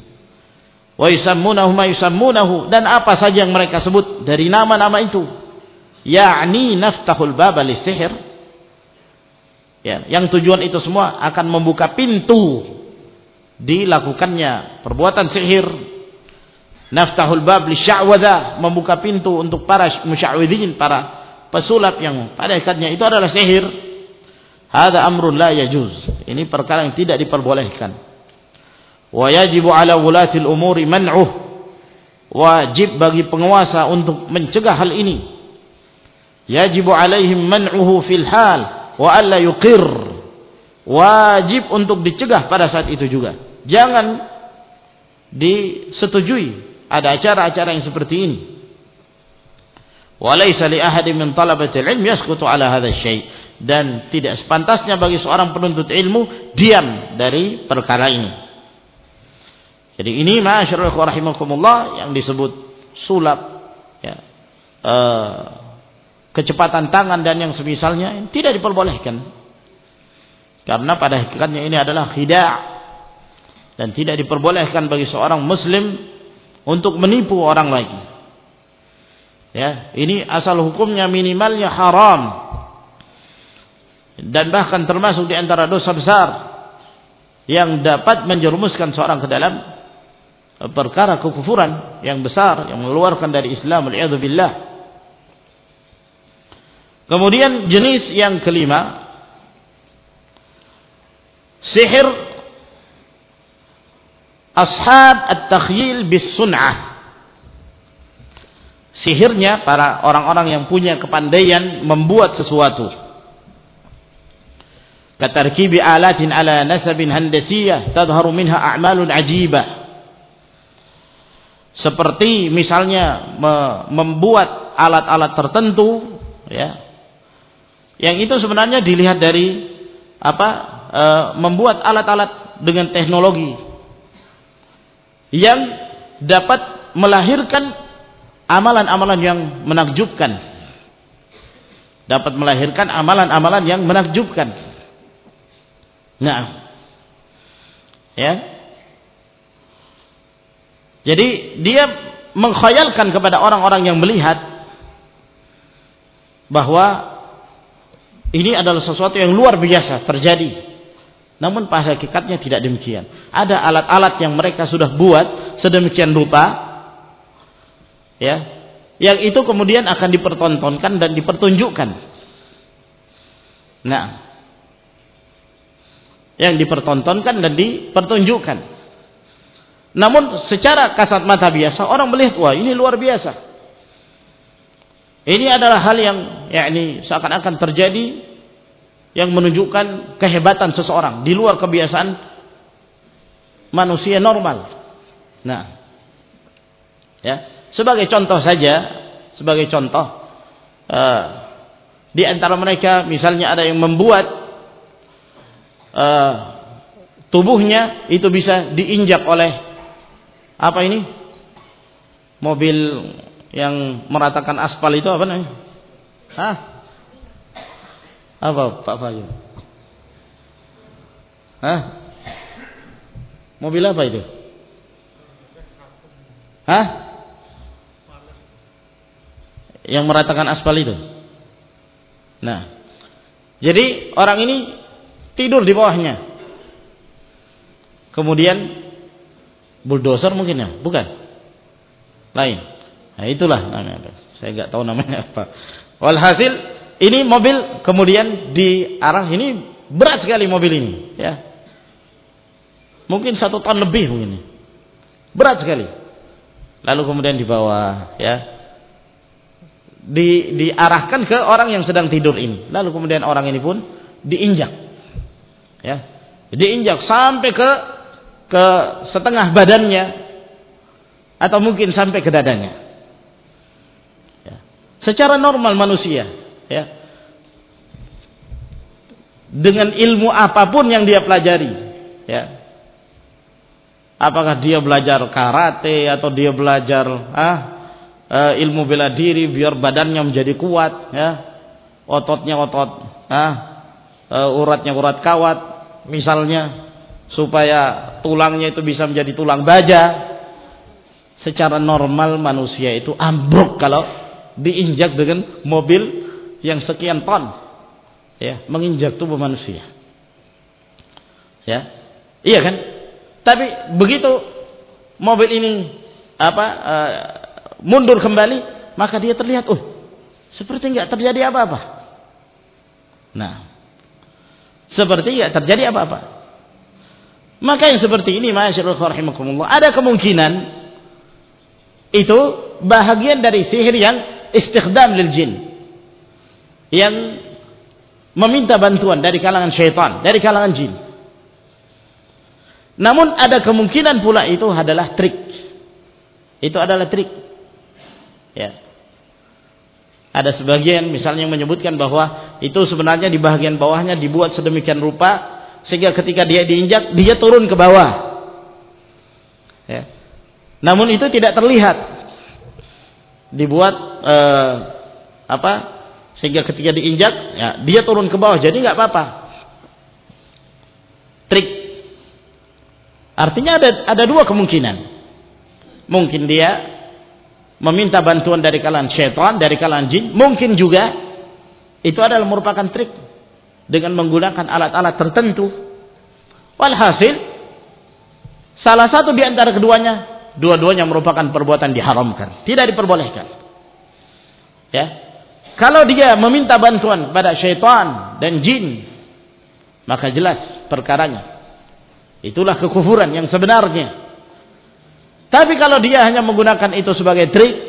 Wa yusammunahu ma yusammunahu, dan apa saja yang mereka sebut dari nama-nama itu, yakni naftahul baba lisihir, ya, yang tujuan itu semua akan membuka pintu dilakukannya perbuatan sihir. Naftahul bab lisya'wadha, membuka pintu untuk para musya'widhin, para pesulap yang pada hakikatnya itu adalah sihir. Hadza amrun la yajuz, ini perkara yang tidak diperbolehkan. Wa yajibu ala wulatil umuri man'uh, wajib bagi penguasa untuk mencegah hal ini. Yajibu alaihim man'uhu fil hal wa alla yuqir, wajib untuk dicegah pada saat itu juga. Jangan disetujui ada acara-acara yang seperti ini. Wa laisa li ahadin min talabatil ilm yasqutu ala hadha syai'. Dan tidak sepantasnya bagi seorang penuntut ilmu diam dari perkara ini. Jadi ini ma'asyiral rahimakumullah yang disebut sulap, ya, kecepatan tangan dan yang semisalnya tidak diperbolehkan. Karena pada hakikatnya ini adalah khida' dan tidak diperbolehkan bagi seorang muslim untuk menipu orang lagi. Ya, ini asal hukumnya minimalnya haram. Dan bahkan termasuk di antara dosa besar yang dapat menjerumuskan seorang ke dalam perkara kekufuran yang besar yang mengeluarkan dari Islam, wal'iyadzu billah. Kemudian jenis yang kelima, sihir ashab at-takhyil bis sun'ah. Sihirnya para orang-orang yang punya kepandaian membuat sesuatu. Katarkibi alatin ala nasabin handasiyah tadharu minha a'malun ajibah. Seperti misalnya membuat alat-alat tertentu, ya, yang itu sebenarnya dilihat dari membuat alat-alat dengan teknologi yang dapat melahirkan amalan-amalan yang menakjubkan, dapat melahirkan amalan-amalan yang menakjubkan. Nah, ya. Jadi dia mengkhayalkan kepada orang-orang yang melihat bahwa ini adalah sesuatu yang luar biasa terjadi. Namun pada hakikatnya tidak demikian. Ada alat-alat yang mereka sudah buat sedemikian rupa, ya, yang itu kemudian akan dipertontonkan dan dipertunjukkan. Nah, yang dipertontonkan dan dipertunjukkan. Namun secara kasat mata biasa orang melihat, wah ini luar biasa. Ini adalah hal yang yakni seakan-akan terjadi yang menunjukkan kehebatan seseorang di luar kebiasaan manusia normal. Nah, ya, sebagai contoh saja, sebagai contoh, di antara mereka misalnya ada yang membuat tubuhnya itu bisa diinjak oleh apa ini? Mobil yang meratakan aspal itu apa namanya? Hah? Apa Pak Fahim? Hah? Mobil apa itu? Hah? Yang meratakan aspal itu. Nah, jadi orang ini tidur di bawahnya. Kemudian bulldozer mungkin ya? Bukan. Lain. Nah, itulah namanya. Saya enggak tahu namanya apa. Walhasil ini mobil kemudian diarah, ini berat sekali mobil ini, ya. Mungkin 1 ton lebih mungkin. Berat sekali. Lalu kemudian dibawa, ya. Diarahkan ke orang yang sedang tidur ini. Lalu kemudian orang ini pun diinjak. Ya. Diinjak sampai ke setengah badannya atau mungkin sampai ke dadanya. Ya. Secara normal manusia, ya, dengan ilmu apapun yang dia pelajari, ya, apakah dia belajar karate atau dia belajar ilmu bela diri biar badannya menjadi kuat, ya, ototnya otot, uratnya urat kawat misalnya, supaya tulangnya itu bisa menjadi tulang baja. Secara normal manusia itu ambruk kalau diinjak dengan mobil yang sekian ton, ya, menginjak tubuh manusia, ya, iya kan? Tapi begitu mobil ini mundur kembali, maka dia terlihat, seperti nggak terjadi apa-apa. Nah, seperti nggak terjadi apa-apa. Maka yang seperti ini, ma'asyiral rahimakumullah, ada kemungkinan itu bahagian dari sihir yang istighdam lil jin, yang meminta bantuan dari kalangan syaitan, dari kalangan jin. Namun ada kemungkinan pula itu adalah trik. Itu adalah trik. Ya. Ada sebagian misalnya yang menyebutkan bahwa itu sebenarnya di bagian bawahnya dibuat sedemikian rupa sehingga ketika dia diinjak dia turun ke bawah. Ya. Namun itu tidak terlihat. Dibuat sehingga ketika diinjak ya, dia turun ke bawah, jadi nggak apa-apa. Trik. Artinya ada dua kemungkinan. Mungkin dia meminta bantuan dari kalangan syaitan, dari kalangan jin. Mungkin juga itu adalah merupakan trik dengan menggunakan alat-alat tertentu. Walhasil salah satu di antara keduanya, dua-duanya merupakan perbuatan diharamkan, tidak diperbolehkan. Ya. Kalau dia meminta bantuan pada syaitan dan jin, maka jelas perkaranya. Itulah kekufuran yang sebenarnya. Tapi kalau dia hanya menggunakan itu sebagai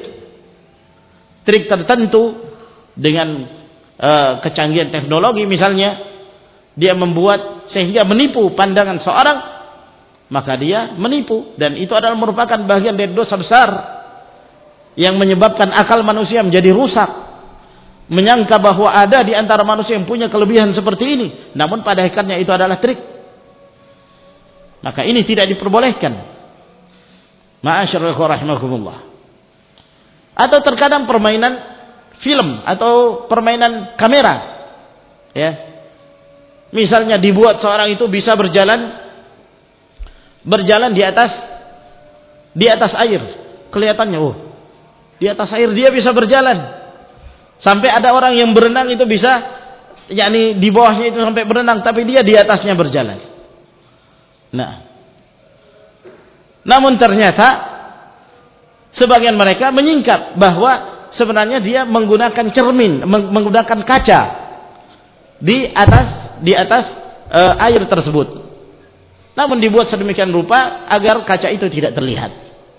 trik tertentu dengan kecanggihan teknologi misalnya, dia membuat sehingga menipu pandangan seorang, maka dia menipu, dan itu adalah merupakan bagian dari dosa besar yang menyebabkan akal manusia menjadi rusak, menyangka bahwa ada di antara manusia yang punya kelebihan seperti ini, namun pada hakikatnya itu adalah trik. Maka ini tidak diperbolehkan. Ma'asyiral rahimakumullah. Atau terkadang permainan film atau permainan kamera, ya. Misalnya dibuat seorang itu bisa berjalan di atas air, kelihatannya di atas air dia bisa berjalan, sampai ada orang yang berenang itu bisa, yakni di bawahnya itu sampai berenang, tapi dia di atasnya berjalan. Nah, namun ternyata sebagian mereka menyingkap bahwa sebenarnya dia menggunakan cermin, menggunakan kaca di atas air tersebut. Namun dibuat sedemikian rupa agar kaca itu tidak terlihat.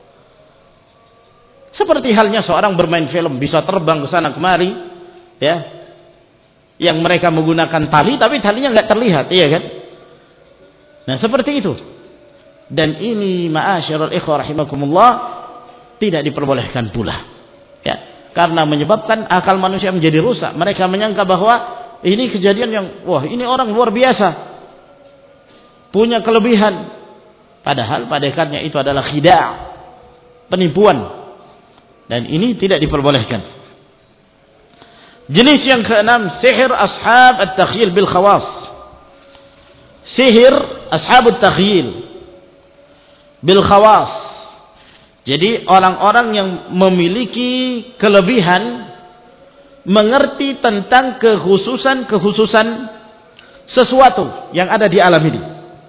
Seperti halnya seorang bermain film bisa terbang ke sana kemari, ya. Yang mereka menggunakan tali, tapi talinya nggak terlihat, iya kan? Nah, seperti itu. Dan ini ma'asyiral ikhwah rahimakumullah tidak diperbolehkan pula. Ya, karena menyebabkan akal manusia menjadi rusak. Mereka menyangka bahwa ini kejadian yang ini orang luar biasa, punya kelebihan, padahal pada hakikatnya itu adalah khida', penipuan, dan ini tidak diperbolehkan. Jenis yang keenam, sihir ashab at-takhyil bil khawas. Sihir ashab at-takhyil bil khawas. Jadi orang-orang yang memiliki kelebihan, mengerti tentang kekhususan sesuatu yang ada di alam ini.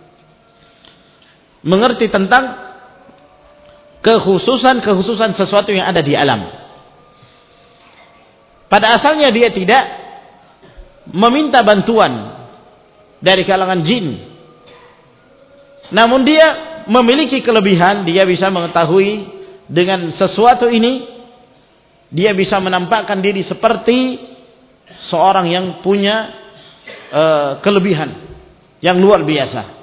Mengerti tentang kekhususan sesuatu yang ada di alam. Pada asalnya dia tidak meminta bantuan dari kalangan jin. Namun dia memiliki kelebihan, dia bisa mengetahui dengan sesuatu ini, dia bisa menampakkan diri seperti seorang yang punya kelebihan yang luar biasa.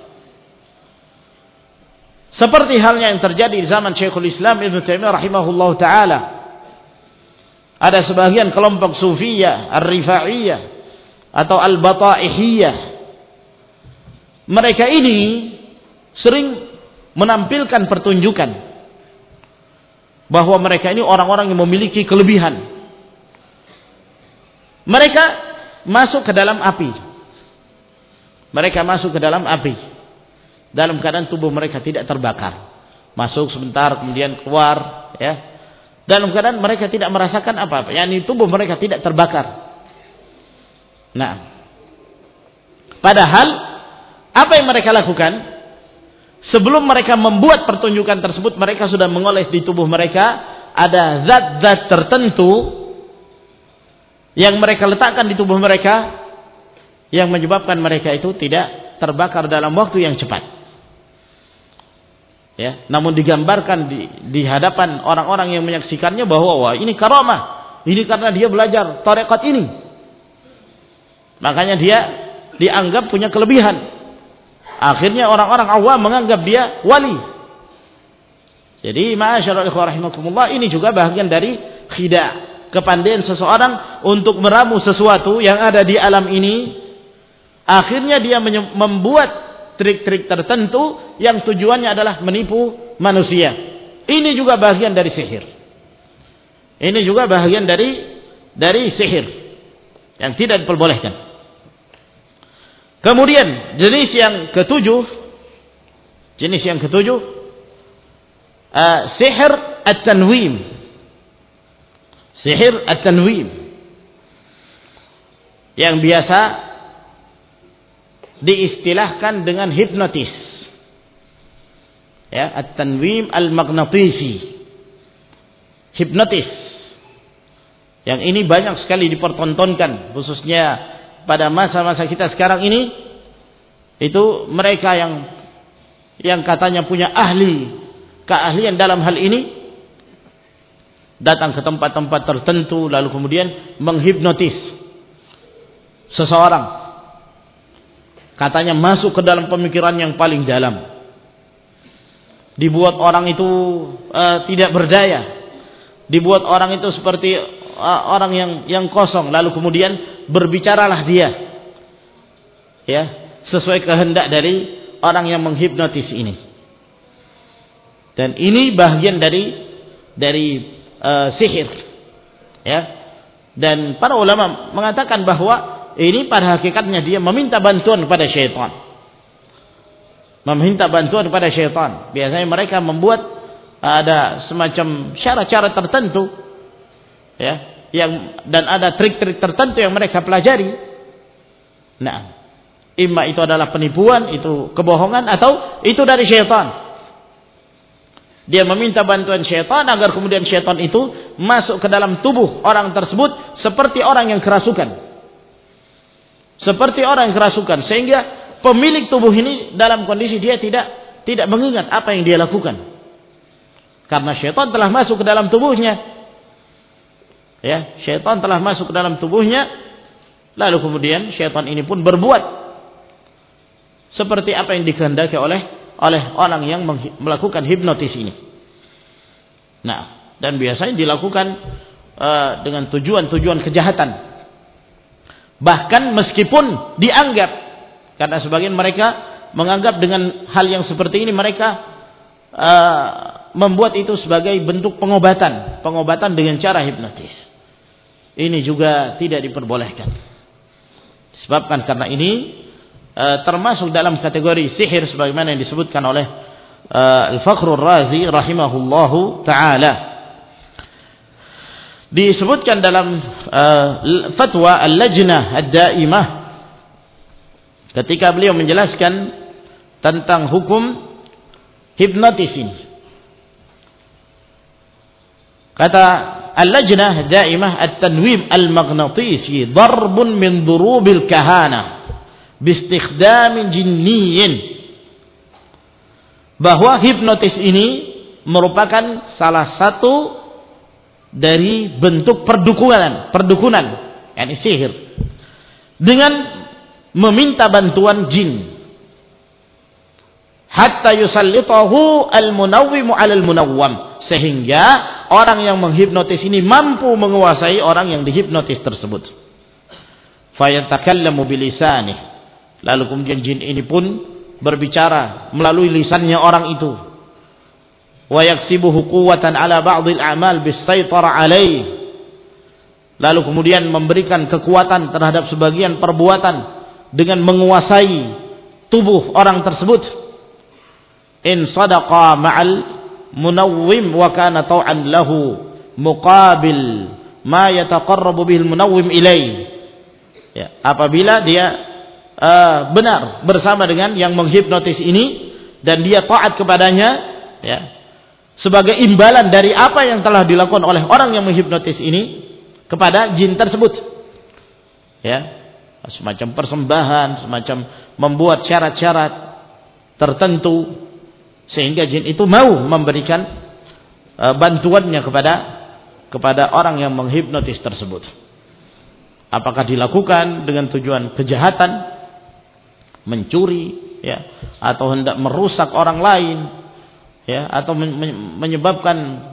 Seperti halnya yang terjadi di zaman Syekhul Islam Ibnu Taimiyah rahimahullahu taala. Ada sebagian kelompok Sufiyah, Ar-Rifaiyah atau Al-Bata'ihiyah. Mereka ini sering menampilkan pertunjukan bahwa mereka ini orang-orang yang memiliki kelebihan. Mereka masuk ke dalam api. Mereka masuk ke dalam api dalam keadaan tubuh mereka tidak terbakar. Masuk sebentar kemudian keluar, ya. Dalam keadaan mereka tidak merasakan apa-apa, yakni tubuh mereka tidak terbakar. Nah, padahal apa yang mereka lakukan? Sebelum mereka membuat pertunjukan tersebut, mereka sudah mengoles di tubuh mereka ada zat-zat tertentu yang mereka letakkan di tubuh mereka yang menyebabkan mereka itu tidak terbakar dalam waktu yang cepat. Ya, namun digambarkan di hadapan orang-orang yang menyaksikannya bahwa wah, ini karamah, ini karena dia belajar tarekat ini, makanya dia dianggap punya kelebihan. Akhirnya orang-orang awam menganggap dia wali. Jadi ma'asyiral ikhwah rahimakumullah, ini juga bagian dari khida', kepandaian seseorang untuk meramu sesuatu yang ada di alam ini, akhirnya dia membuat trik-trik tertentu yang tujuannya adalah menipu manusia. Ini juga bagian dari sihir. Ini juga bagian dari sihir yang tidak diperbolehkan. Kemudian jenis yang ketujuh, sihir at-tanwim. Sihir at-tanwim yang biasa diistilahkan dengan hipnotis. Ya, at-tanwim al-maghnatisi. Hipnotis. Yang ini banyak sekali dipertontonkan, khususnya pada masa-masa kita sekarang ini. Itu mereka yang katanya punya keahlian dalam hal ini, datang ke tempat-tempat tertentu lalu kemudian menghipnotis seseorang, katanya masuk ke dalam pemikiran yang paling dalam, dibuat orang itu tidak berdaya, dibuat orang itu seperti orang yang kosong, lalu kemudian berbicaralah dia, ya, sesuai kehendak dari orang yang menghipnotis ini. Dan ini bagian dari sihir, ya. Dan para ulama mengatakan bahwa ini pada hakikatnya dia meminta bantuan kepada syaitan. Meminta bantuan kepada syaitan. Biasanya mereka membuat ada semacam cara-cara tertentu, ya, dan ada trik-trik tertentu yang mereka pelajari. Nah, imma itu adalah penipuan, itu kebohongan, atau itu dari syaitan. Dia meminta bantuan syaitan agar kemudian syaitan itu masuk ke dalam tubuh orang tersebut seperti orang yang kerasukan. Seperti orang yang kerasukan, sehingga pemilik tubuh ini dalam kondisi dia tidak mengingat apa yang dia lakukan. Karena syaitan telah masuk ke dalam tubuhnya. Ya, syaitan telah masuk ke dalam tubuhnya, lalu kemudian syaitan ini pun berbuat seperti apa yang dikehendaki oleh orang yang melakukan hipnotis ini. Nah, dan biasanya dilakukan dengan tujuan-tujuan kejahatan. Bahkan meskipun dianggap, karena sebagian mereka menganggap dengan hal yang seperti ini mereka membuat itu sebagai bentuk pengobatan dengan cara hipnotis. Ini juga tidak diperbolehkan. Disebabkan karena ini termasuk dalam kategori sihir sebagaimana yang disebutkan oleh Al-Fakhrur Razi rahimahullahu taala. Disebutkan dalam fatwa Al-Lajnah Ad-Daimah ketika beliau menjelaskan tentang hukum hipnotis ini. Kata Al-Lajnah Ad-Daimah at-tanwim al-maghnatisi darbun min durubil kahana bistikhdamin jinniyin, bahwa hipnotis ini merupakan salah satu dari bentuk perdukunan, yakni sihir, dengan meminta bantuan jin, hatta yusallitahu al-munawwimu 'alal munawwam, sehingga orang yang menghipnotis ini mampu menguasai orang yang dihipnotis tersebut. Fayatakallamu bilisanih, lalu kemudian jin ini pun berbicara melalui lisannya orang itu. Wa yaksibuhu quwwatan ala ba'dil a'mal bisaitara alaih, lalu kemudian memberikan kekuatan terhadap sebagian perbuatan dengan menguasai tubuh orang tersebut. In sadaqa ma'al munawwim wa kana taw'an lahu muqabil ma yataqarrabu bihil munawwim ilaih. Ya, apabila dia benar bersama dengan yang menghipnotis ini dan dia taat kepadanya, ya, sebagai imbalan dari apa yang telah dilakukan oleh orang yang menghipnotis ini kepada jin tersebut, ya, semacam persembahan, semacam membuat syarat-syarat tertentu sehingga jin itu mau memberikan bantuannya kepada orang yang menghipnotis tersebut. Apakah dilakukan dengan tujuan kejahatan, mencuri, ya, atau hendak merusak orang lain, ya, atau menyebabkan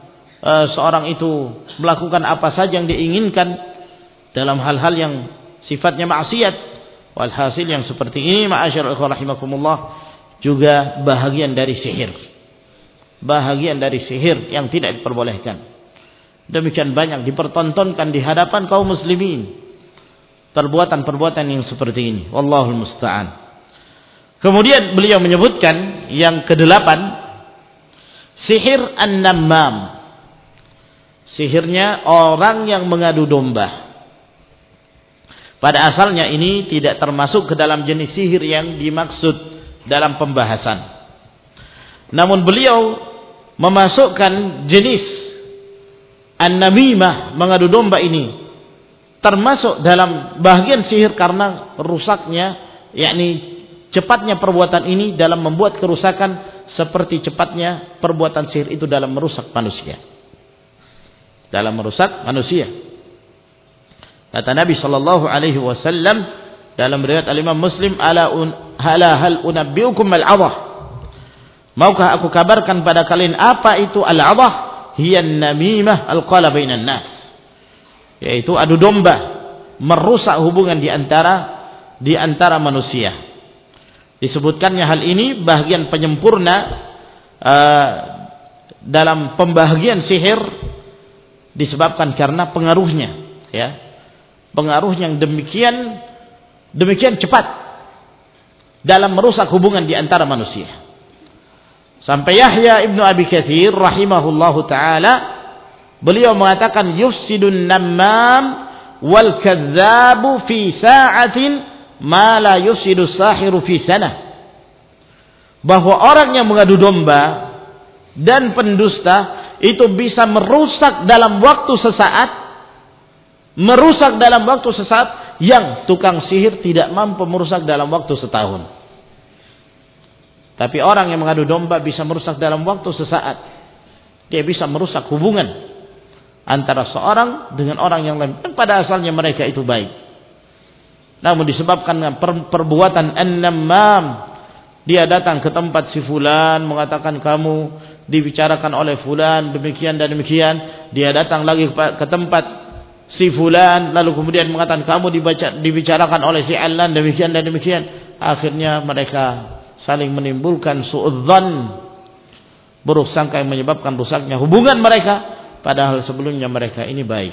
seorang itu melakukan apa saja yang diinginkan dalam hal-hal yang sifatnya maksiat. Walhasil yang seperti ini ma'asyiral ikhwah rahimakumullah juga bahagian dari sihir. Bahagian dari sihir yang tidak diperbolehkan. Demikian banyak dipertontonkan di hadapan kaum muslimin perbuatan-perbuatan yang seperti ini. Wallahul musta'an. Kemudian beliau menyebutkan yang kedelapan, sihir an-nammam. Sihirnya orang yang mengadu domba. Pada asalnya ini tidak termasuk ke dalam jenis sihir yang dimaksud dalam pembahasan. Namun beliau memasukkan jenis an-namimah, mengadu domba ini termasuk dalam bahagian sihir karena rusaknya, yakni cepatnya perbuatan ini dalam membuat kerusakan seperti cepatnya perbuatan sihir itu dalam merusak manusia. Dalam merusak manusia. Kata Nabi sallallahu alaihi wasallam dalam riwayat al-Imam Muslim, ala hal unabbiukum al-'adhah. Maukah aku kabarkan pada kalian apa itu al-'adhah? Hiya an-namimah al-qala bainan nas. Yaitu adu domba, merusak hubungan di antara manusia. Disebutkannya hal ini bahagian penyempurna dalam pembahagian sihir disebabkan karena pengaruhnya, ya. Pengaruh yang demikian cepat dalam merusak hubungan di antara manusia. Sampai Yahya ibnu Abi Katsir rahimahullahu ta'ala, beliau mengatakan yufsidun nammam wal kadzabu fi sa'atin ma la yufsidu sahiru fi sanah. Bahwa orang yang mengadu domba dan pendusta itu bisa merusak dalam waktu sesaat, yang tukang sihir tidak mampu merusak dalam waktu setahun. Tapi orang yang mengadu domba bisa merusak dalam waktu sesaat. Dia bisa merusak hubungan antara seorang dengan orang yang lain. Dan pada asalnya mereka itu baik. Namun disebabkan perbuatan an-nammam, dia datang ke tempat si fulan, mengatakan kamu dibicarakan oleh fulan demikian dan demikian. Dia datang lagi ke tempat si fulan, lalu kemudian mengatakan kamu dibicarakan oleh si alan demikian dan demikian. Akhirnya mereka saling menimbulkan su'udzan, buruk sangka yang menyebabkan rusaknya hubungan mereka, padahal sebelumnya mereka ini baik.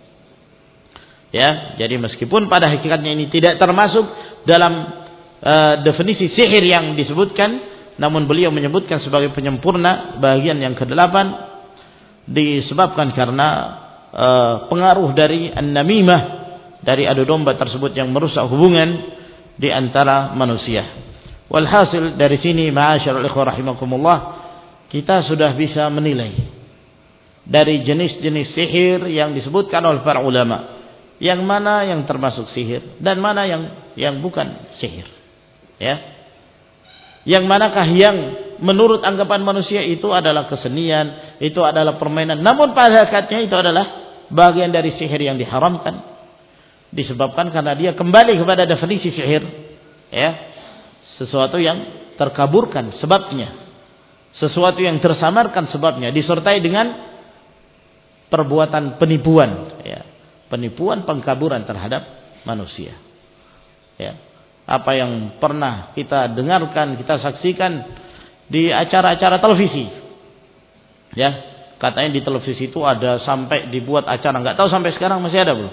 Ya, jadi meskipun pada hakikatnya ini tidak termasuk dalam definisi sihir yang disebutkan, namun beliau menyebutkan sebagai penyempurna bagian yang ke-8 disebabkan karena pengaruh dari an-namimah, dari adu domba tersebut yang merusak hubungan di antara manusia. Walhasil dari sini ma'asyiral ikhwah rahimakumullah, kita sudah bisa menilai dari jenis-jenis sihir yang disebutkan oleh para ulama, yang mana yang termasuk sihir dan mana yang bukan sihir, ya. Yang manakah yang menurut anggapan manusia itu adalah kesenian, itu adalah permainan, namun pada hakikatnya itu adalah bagian dari sihir yang diharamkan, disebabkan karena dia kembali kepada definisi sihir, ya. Sesuatu yang terkaburkan sebabnya, sesuatu yang tersamarkan sebabnya, disertai dengan perbuatan penipuan, ya. Penipuan, pengkaburan terhadap manusia, ya. Apa yang pernah kita dengarkan, kita saksikan di acara-acara televisi, ya. Katanya di televisi itu ada sampai dibuat acara, nggak tahu sampai sekarang masih ada belum?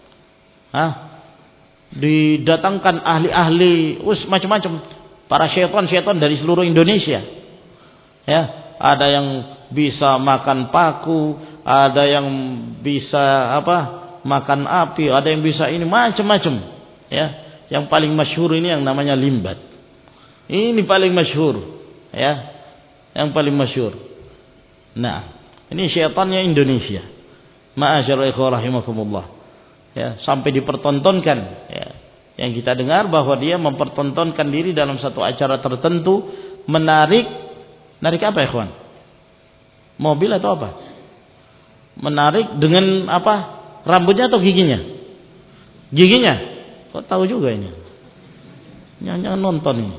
Didatangkan ahli-ahli, macam-macam, para syaitan dari seluruh Indonesia. Ya, ada yang bisa makan paku, ada yang bisa makan api, ada yang bisa ini macam-macam. Ya, yang paling masyhur ini yang namanya limbat. Ini paling masyhur, ya, yang paling masyhur. Nah, ini syaitannya Indonesia. Ma'asyiral ikhwah rahimakumullah. Ya, sampai dipertontonkan, ya. Yang kita dengar bahwa dia mempertontonkan diri dalam satu acara tertentu, menarik apa ikhwan? Mobil atau apa? Menarik dengan apa? Rambutnya atau giginya? Giginya. Kok tahu juga ini? Jangan nonton ini.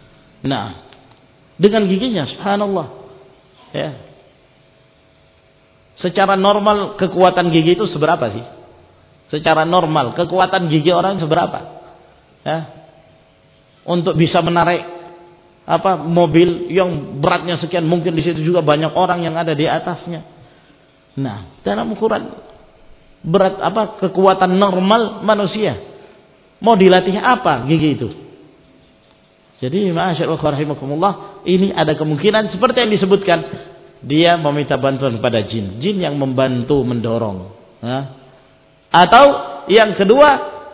Nah, dengan giginya, subhanallah. Ya. Secara normal kekuatan gigi itu seberapa sih? Secara normal kekuatan gigi orang seberapa? Ya. Untuk bisa menarik mobil yang beratnya sekian, mungkin di situ juga banyak orang yang ada di atasnya. Nah, dalam ukuran berat kekuatan normal manusia, mau dilatih apa gigi itu? Jadi masyaallah rahimakumullah, ini ada kemungkinan seperti yang disebutkan, dia meminta bantuan kepada jin yang membantu mendorong. Atau yang kedua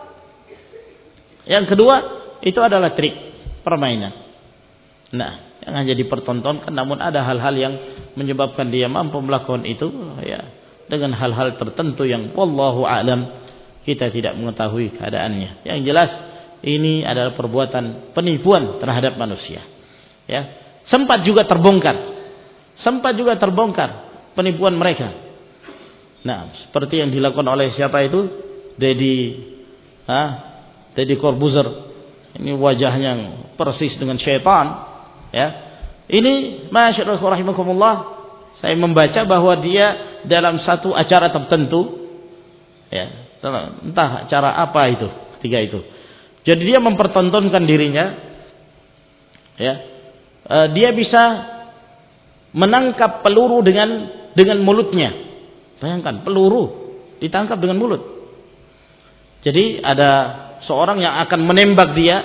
itu adalah trik, permainan. Nah, yang hanya dipertontonkan, namun ada hal-hal yang menyebabkan dia mampu melakukan itu ya dengan hal-hal tertentu yang wallahu a'lam, kita tidak mengetahui keadaannya. Yang jelas ini adalah perbuatan penipuan terhadap manusia. Ya, sempat juga terbongkar penipuan mereka. Nah, seperti yang dilakukan oleh siapa itu? Deddy Corbuzier. Ini wajahnya persis dengan syaitan. Ya, ini masyaallah rahimakumullah, saya membaca bahwa dia dalam satu acara tertentu, ya, entah acara apa itu, ketika itu. Jadi dia mempertontonkan dirinya, ya, dia bisa menangkap peluru dengan mulutnya. Bayangkan, peluru ditangkap dengan mulut. Jadi ada seorang yang akan menembak dia,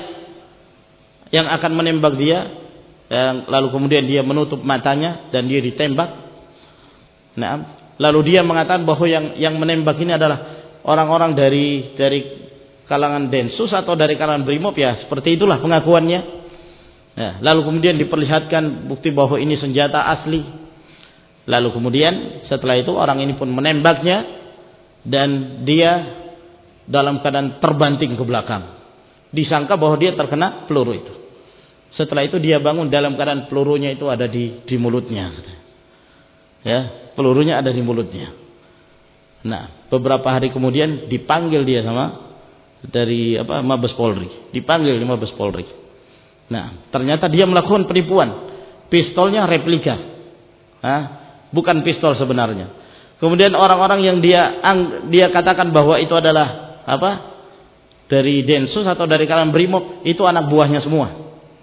lalu kemudian dia menutup matanya dan dia ditembak. Nah, lalu dia mengatakan bahwa yang menembak ini adalah orang-orang dari kalangan Densus atau dari kalangan Brimob, ya seperti itulah pengakuannya. Nah, lalu kemudian diperlihatkan bukti bahwa ini senjata asli. Lalu kemudian setelah itu orang ini pun menembaknya dan dia dalam keadaan terbanting ke belakang. Disangka bahwa dia terkena peluru itu. Setelah itu dia bangun dalam keadaan pelurunya itu ada di mulutnya. Ya, pelurunya ada di mulutnya. Nah, beberapa hari kemudian dipanggil dia dari Mabes Polri. Dipanggil di Mabes Polri. Nah, ternyata dia melakukan penipuan. Pistolnya replika. Bukan pistol sebenarnya. Kemudian orang-orang yang dia katakan bahwa itu adalah dari Densus atau dari kalangan Brimob, itu anak buahnya semua.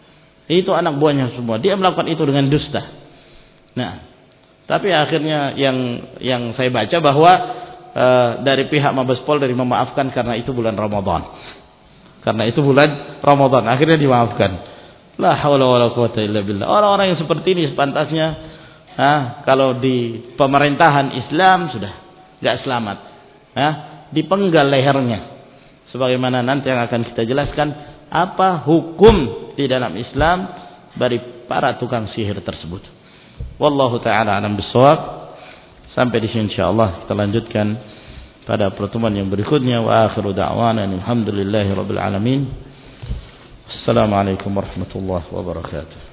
Dia melakukan itu dengan dusta. Nah, tapi akhirnya yang saya baca bahwa dari pihak Mabes Polri memaafkan karena itu bulan Ramadan. Akhirnya dimaafkan. La haula wala quwata illa billah. Orang-orang yang seperti ini sepantasnya kalau di pemerintahan Islam sudah enggak selamat. Dipenggal lehernya. Sebagaimana nanti yang akan kita jelaskan apa hukum di dalam Islam dari para tukang sihir tersebut. Wallahu taala alam bissawab. Sampai di sini insyaallah kita lanjutkan pada pertemuan yang berikutnya. Wa akhiru da'wana alhamdulillahirabbil alamin. Assalamualaikum warahmatullahi wabarakatuh.